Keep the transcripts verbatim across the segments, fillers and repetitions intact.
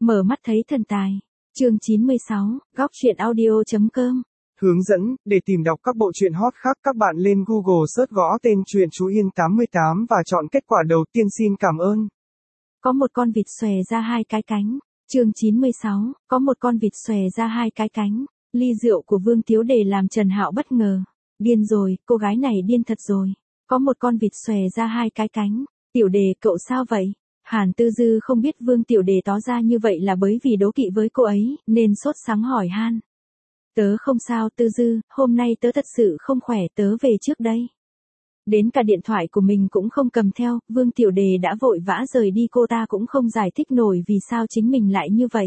Mở mắt thấy thần tài. Chương chín mươi sáu, góc truyện audio chấm com. Hướng dẫn, để tìm đọc các bộ truyện hot khác các bạn lên Google search gõ tên truyện Chú Yên tám mươi tám và chọn kết quả đầu tiên. Xin cảm ơn. Có một con vịt xòe ra hai cái cánh. Chương chín mươi sáu, có một con vịt xòe ra hai cái cánh. Ly rượu của Vương Tiếu Đề làm Trần Hạo bất ngờ. Điên rồi, cô gái này điên thật rồi. Có một con vịt xòe ra hai cái cánh. Tiểu Đề, cậu sao vậy? Hàn Tư Dư không biết Vương Tiểu Đề tó ra như vậy là bởi vì đố kỵ với cô ấy, nên sốt sắng hỏi han. Tớ không sao Tư Dư, hôm nay tớ thật sự không khỏe, tớ về trước đây. Đến cả điện thoại của mình cũng không cầm theo, Vương Tiểu Đề đã vội vã rời đi, cô ta cũng không giải thích nổi vì sao chính mình lại như vậy.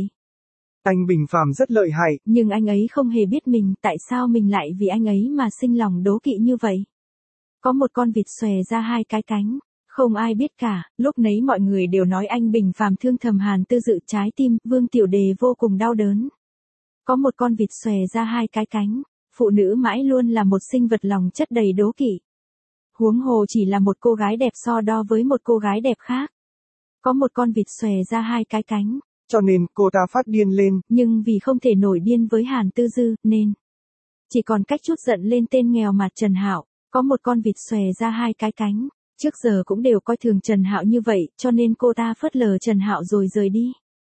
Anh Bình Phàm rất lợi hại. Nhưng anh ấy không hề biết mình tại sao mình lại vì anh ấy mà sinh lòng đố kỵ như vậy. Có một con vịt xòe ra hai cái cánh. Không ai biết cả, lúc nấy mọi người đều nói anh Bình Phàm thương thầm Hàn Tư Dự, trái tim Vương Tiểu Đề vô cùng đau đớn. Có một con vịt xòe ra hai cái cánh, phụ nữ mãi luôn là một sinh vật lòng chất đầy đố kỵ. Huống hồ chỉ là một cô gái đẹp so đo với một cô gái đẹp khác. Có một con vịt xòe ra hai cái cánh. Cho nên cô ta phát điên lên. Nhưng vì không thể nổi điên với Hàn Tư Dư, nên chỉ còn cách chút giận lên tên nghèo mặt Trần Hạo. Có một con vịt xòe ra hai cái cánh. Trước giờ cũng đều coi thường Trần Hạo như vậy, cho nên cô ta phớt lờ Trần Hạo rồi rời đi.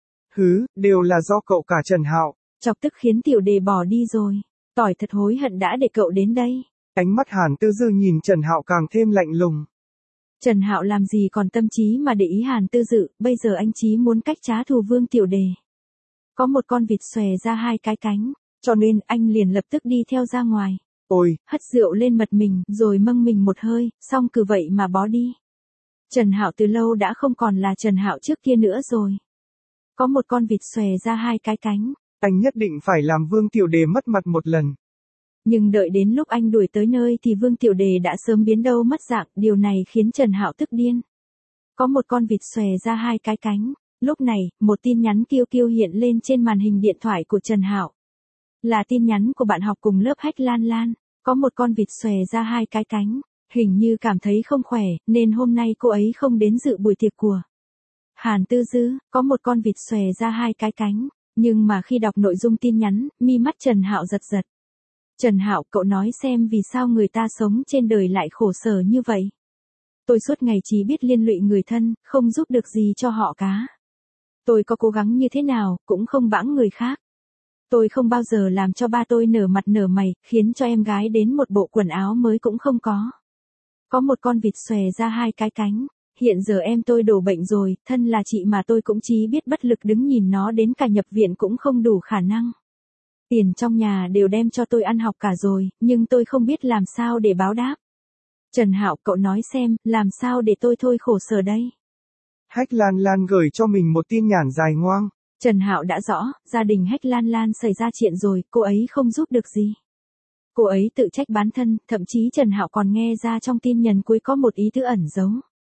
Hứ, đều là do cậu cả Trần Hạo. Chọc tức khiến Tiểu Đề bỏ đi rồi. Tỏi thật hối hận đã để cậu đến đây. Ánh mắt Hàn Tư Dư nhìn Trần Hạo càng thêm lạnh lùng. Trần Hạo làm gì còn tâm trí mà để ý Hàn Tư Dự, bây giờ anh chí muốn cách trá thù Vương Tiểu Đề. Có một con vịt xòe ra hai cái cánh, cho nên anh liền lập tức đi theo ra ngoài. Ôi, hất rượu lên mặt mình, rồi mâng mình một hơi, xong cứ vậy mà bó đi. Trần Hạo từ lâu đã không còn là Trần Hạo trước kia nữa rồi. Có một con vịt xòe ra hai cái cánh. Anh nhất định phải làm Vương Tiểu Đề mất mặt một lần. Nhưng đợi đến lúc anh đuổi tới nơi thì Vương Tiểu Đề đã sớm biến đâu mất dạng, điều này khiến Trần Hạo tức điên. Có một con vịt xòe ra hai cái cánh. Lúc này, một tin nhắn kiêu kiêu hiện lên trên màn hình điện thoại của Trần Hạo. Là tin nhắn của bạn học cùng lớp Hách Lan Lan. Có một con vịt xòe ra hai cái cánh. Hình như cảm thấy không khỏe, nên hôm nay cô ấy không đến dự buổi tiệc của Hàn Tư Dư. Có một con vịt xòe ra hai cái cánh. Nhưng mà khi đọc nội dung tin nhắn, mi mắt Trần Hạo giật giật. Trần Hạo, cậu nói xem vì sao người ta sống trên đời lại khổ sở như vậy. Tôi suốt ngày chỉ biết liên lụy người thân, không giúp được gì cho họ cả. Tôi có cố gắng như thế nào, cũng không bẵng người khác. Tôi không bao giờ làm cho ba tôi nở mặt nở mày, khiến cho em gái đến một bộ quần áo mới cũng không có. Có một con vịt xòe ra hai cái cánh. Hiện giờ em tôi đổ bệnh rồi, thân là chị mà tôi cũng chỉ biết bất lực đứng nhìn nó đến cả nhập viện cũng không đủ khả năng. Tiền trong nhà đều đem cho tôi ăn học cả rồi, nhưng tôi không biết làm sao để báo đáp. Trần Hạo, cậu nói xem, làm sao để tôi thôi khổ sở đây? Hách Lan Lan gửi cho mình một tin nhắn dài ngoang. Trần Hạo đã rõ, gia đình Hách Lan Lan xảy ra chuyện rồi, cô ấy không giúp được gì. Cô ấy tự trách bản thân, thậm chí Trần Hạo còn nghe ra trong tin nhắn cuối có một ý tứ ẩn giấu.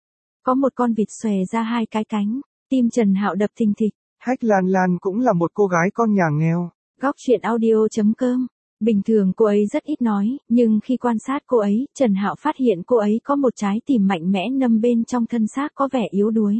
Có một con vịt xòe ra hai cái cánh, tim Trần Hạo đập thình thịch. Hách Lan Lan cũng là một cô gái con nhà nghèo. Góc truyện audio chấm com. Bình thường cô ấy rất ít nói, nhưng khi quan sát cô ấy, Trần Hạo phát hiện cô ấy có một trái tim mạnh mẽ nằm bên trong thân xác có vẻ yếu đuối.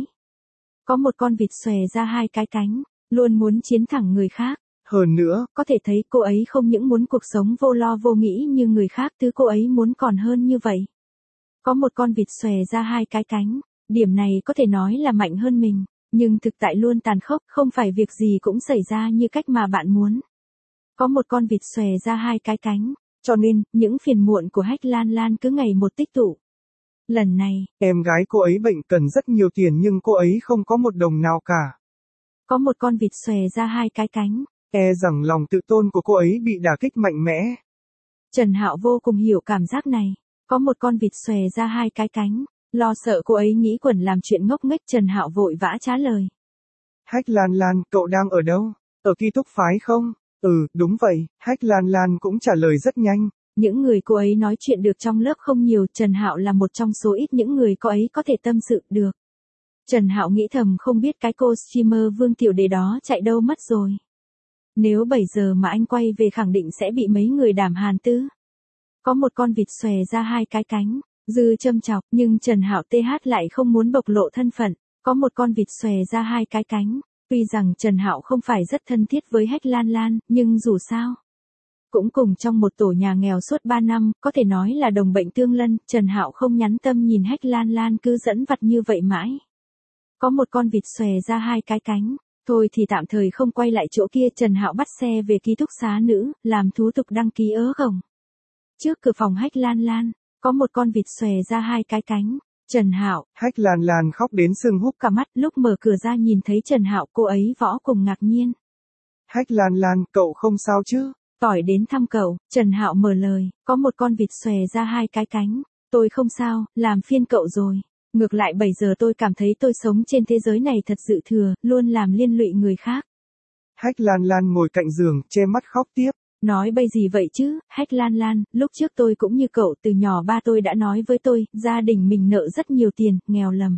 Có một con vịt xòe ra hai cái cánh, luôn muốn chiến thẳng người khác. Hơn nữa, có thể thấy cô ấy không những muốn cuộc sống vô lo vô nghĩ như người khác, thứ cô ấy muốn còn hơn như vậy. Có một con vịt xòe ra hai cái cánh, điểm này có thể nói là mạnh hơn mình, nhưng thực tại luôn tàn khốc, không phải việc gì cũng xảy ra như cách mà bạn muốn. Có một con vịt xòe ra hai cái cánh, cho nên, những phiền muộn của Hách Lan Lan cứ ngày một tích tụ. Lần này, em gái cô ấy bệnh cần rất nhiều tiền nhưng cô ấy không có một đồng nào cả. Có một con vịt xòe ra hai cái cánh. E rằng lòng tự tôn của cô ấy bị đả kích mạnh mẽ. Trần Hạo vô cùng hiểu cảm giác này. Có một con vịt xòe ra hai cái cánh. Lo sợ cô ấy nghĩ quẩn làm chuyện ngốc nghếch, Trần Hạo vội vã trả lời. Hách Lan Lan, cậu đang ở đâu? Ở ký túc phái không? Ừ, đúng vậy, Hách Lan Lan cũng trả lời rất nhanh. Những người cô ấy nói chuyện được trong lớp không nhiều, Trần Hạo là một trong số ít những người cô ấy có thể tâm sự được. Trần Hạo nghĩ thầm không biết cái cô streamer Vương Tiểu Đề đó chạy đâu mất rồi. Nếu bảy giờ mà anh quay về khẳng định sẽ bị mấy người đàm Hàn Tư. Có một con vịt xòe ra hai cái cánh, Dư châm chọc, nhưng Trần Hạo tê hát lại không muốn bộc lộ thân phận. Có một con vịt xòe ra hai cái cánh, Tuy rằng Trần Hạo không phải rất thân thiết với Hách Lan Lan, nhưng dù sao cũng cùng trong một tổ nhà nghèo suốt ba năm, có thể nói là đồng bệnh tương lân, Trần Hạo không nhắn tâm nhìn Hách Lan Lan cứ dẫn vặt như vậy mãi. Có một con vịt xòe ra hai cái cánh, thôi thì tạm thời không quay lại chỗ kia, Trần Hạo bắt xe về ký túc xá nữ, làm thủ tục đăng ký ớ gồng. Trước cửa phòng Hách Lan Lan, có một con vịt xòe ra hai cái cánh. Trần Hạo, Hách Lan Lan khóc đến sưng húp cả mắt, lúc mở cửa ra nhìn thấy Trần Hạo, cô ấy võ cùng ngạc nhiên. Hách Lan Lan, cậu không sao chứ? Tỏi đến thăm cậu, Trần Hạo mở lời, có một con vịt xòe ra hai cái cánh. Tôi không sao, làm phiên cậu rồi. Ngược lại bây giờ tôi cảm thấy tôi sống trên thế giới này thật dự thừa, luôn làm liên lụy người khác. Hách Lan Lan ngồi cạnh giường, che mắt khóc tiếp. Nói bây gì vậy chứ, Hách Lan Lan, lúc trước tôi cũng như cậu, từ nhỏ ba tôi đã nói với tôi, gia đình mình nợ rất nhiều tiền, nghèo lầm.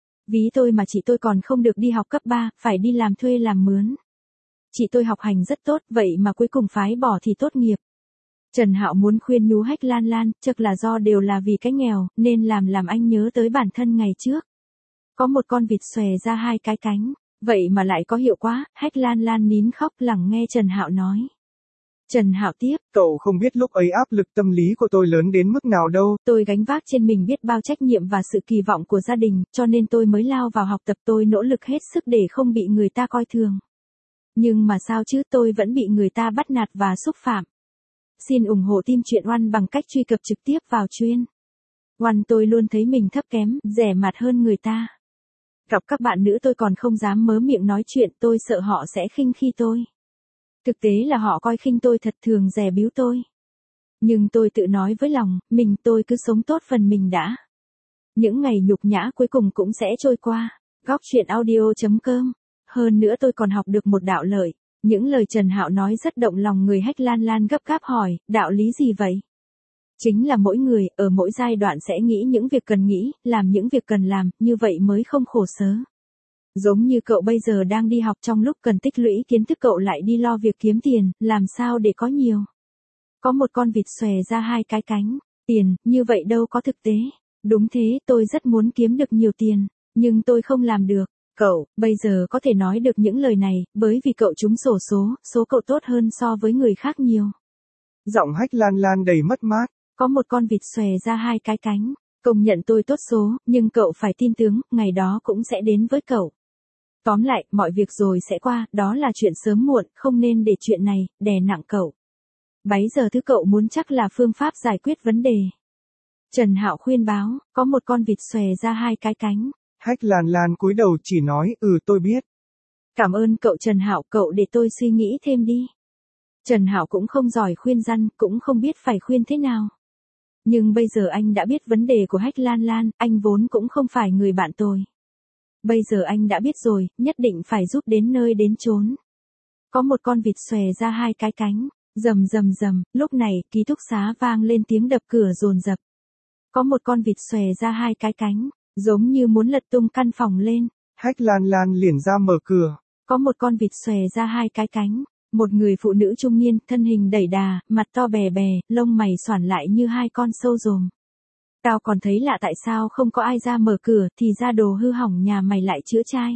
Ví tôi mà chị tôi còn không được đi học cấp ba, phải đi làm thuê làm mướn. Chị tôi học hành rất tốt, vậy mà cuối cùng phái bỏ thì tốt nghiệp. Trần Hạo muốn khuyên nhủ Hách Lan Lan, chắc là do đều là vì cái nghèo, nên làm làm anh nhớ tới bản thân ngày trước. Có một con vịt xòe ra hai cái cánh, vậy mà lại có hiệu quả, Hách Lan Lan nín khóc lắng nghe Trần Hạo nói. Trần Hạo tiếp, cậu không biết lúc ấy áp lực tâm lý của tôi lớn đến mức nào đâu. Tôi gánh vác trên mình biết bao trách nhiệm và sự kỳ vọng của gia đình, cho nên tôi mới lao vào học tập, tôi nỗ lực hết sức để không bị người ta coi thường. Nhưng mà sao chứ, tôi vẫn bị người ta bắt nạt và xúc phạm. Xin ủng hộ team truyện One bằng cách truy cập trực tiếp vào chuyên. One, tôi luôn thấy mình thấp kém, rẻ mạt hơn người ta. Gặp các bạn nữ tôi còn không dám mớ miệng nói chuyện, tôi sợ họ sẽ khinh khi tôi. Thực tế là họ coi khinh tôi thật thường, dè bíu tôi. Nhưng tôi tự nói với lòng, mình tôi cứ sống tốt phần mình đã. Những ngày nhục nhã cuối cùng cũng sẽ trôi qua. Góc truyện audio chấm com. Hơn nữa tôi còn học được một đạo lợi. Những lời Trần Hạo nói rất động lòng người. Hách Lan Lan gấp gáp hỏi, đạo lý gì vậy? Chính là mỗi người, ở mỗi giai đoạn sẽ nghĩ những việc cần nghĩ, làm những việc cần làm, như vậy mới không khổ sở. Giống như cậu bây giờ đang đi học, trong lúc cần tích lũy kiến thức cậu lại đi lo việc kiếm tiền, làm sao để có nhiều. Có một con vịt xòe ra hai cái cánh, tiền, như vậy đâu có thực tế. Đúng thế, tôi rất muốn kiếm được nhiều tiền, nhưng tôi không làm được. Cậu, bây giờ có thể nói được những lời này, bởi vì cậu trúng xổ số, số cậu tốt hơn so với người khác nhiều. Giọng Hách Lan Lan đầy mất mát. Có một con vịt xòe ra hai cái cánh, công nhận tôi tốt số, nhưng cậu phải tin tưởng, ngày đó cũng sẽ đến với cậu. Tóm lại, mọi việc rồi sẽ qua, đó là chuyện sớm muộn, không nên để chuyện này đè nặng cậu. Bấy giờ thứ cậu muốn chắc là phương pháp giải quyết vấn đề. Trần Hạo khuyên báo, có một con vịt xòe ra hai cái cánh. Hách Lan Lan cúi đầu chỉ nói, ừ tôi biết. Cảm ơn cậu Trần Hạo, cậu để tôi suy nghĩ thêm đi. Trần Hạo cũng không giỏi khuyên răn, cũng không biết phải khuyên thế nào. Nhưng bây giờ anh đã biết vấn đề của Hách Lan Lan, anh vốn cũng không phải người bạn tồi. Bây giờ anh đã biết rồi, nhất định phải giúp đến nơi đến chốn. Có một con vịt xòe ra hai cái cánh, rầm rầm rầm, lúc này, ký túc xá vang lên tiếng đập cửa dồn dập. Có một con vịt xòe ra hai cái cánh, giống như muốn lật tung căn phòng lên. Hách Lan Lan liền ra mở cửa. Có một con vịt xòe ra hai cái cánh, một người phụ nữ trung niên, thân hình đẩy đà, mặt to bè bè, lông mày xoản lại như hai con sâu rồm. Tao còn thấy lạ tại sao không có ai ra mở cửa, thì ra đồ hư hỏng nhà mày lại chữa chai.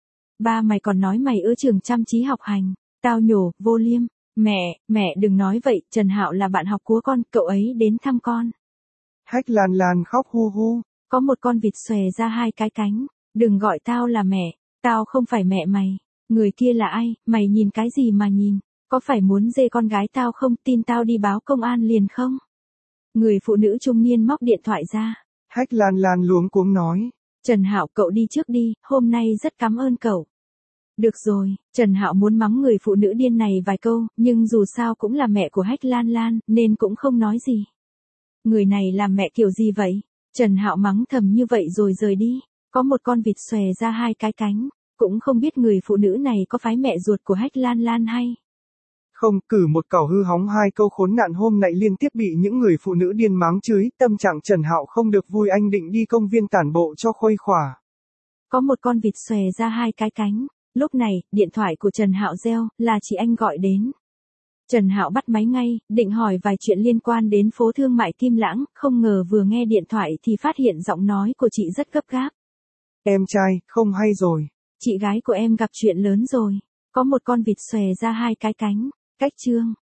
Ba mày còn nói mày ưa trường chăm chí học hành. Tao nhổ, vô liêm. Mẹ, mẹ đừng nói vậy, Trần Hạo là bạn học của con, cậu ấy đến thăm con. Hách Lan Lan khóc hu hu. Có một con vịt xòe ra hai cái cánh, đừng gọi tao là mẹ, tao không phải mẹ mày. Người kia là ai, mày nhìn cái gì mà nhìn, có phải muốn dê con gái tao không, tin tao đi báo công an liền không? Người phụ nữ trung niên móc điện thoại ra. Hách Lan Lan luống cuống nói. Trần Hạo, cậu đi trước đi, hôm nay rất cảm ơn cậu. Được rồi, Trần Hạo muốn mắng người phụ nữ điên này vài câu, nhưng dù sao cũng là mẹ của Hách Lan Lan, nên cũng không nói gì. Người này làm mẹ kiểu gì vậy? Trần Hạo mắng thầm như vậy rồi rời đi. Có một con vịt xòe ra hai cái cánh, cũng không biết người phụ nữ này có phái mẹ ruột của Hách Lan Lan hay không. Cử một cẩu hư hóng hai câu khốn nạn hôm nay liên tiếp bị những người phụ nữ điên mắng chửi, tâm trạng Trần Hạo không được vui, anh định đi công viên tản bộ cho khuây khỏa. Có một con vịt xòe ra hai cái cánh, lúc này, điện thoại của Trần Hạo reo, là chị anh gọi đến. Trần Hạo bắt máy ngay, định hỏi vài chuyện liên quan đến phố thương mại Kim Lãng, không ngờ vừa nghe điện thoại thì phát hiện giọng nói của chị rất gấp gáp. Em trai, không hay rồi. chị gái của em gặp chuyện lớn rồi. Có một con vịt xòe ra hai cái cánh. Cách chương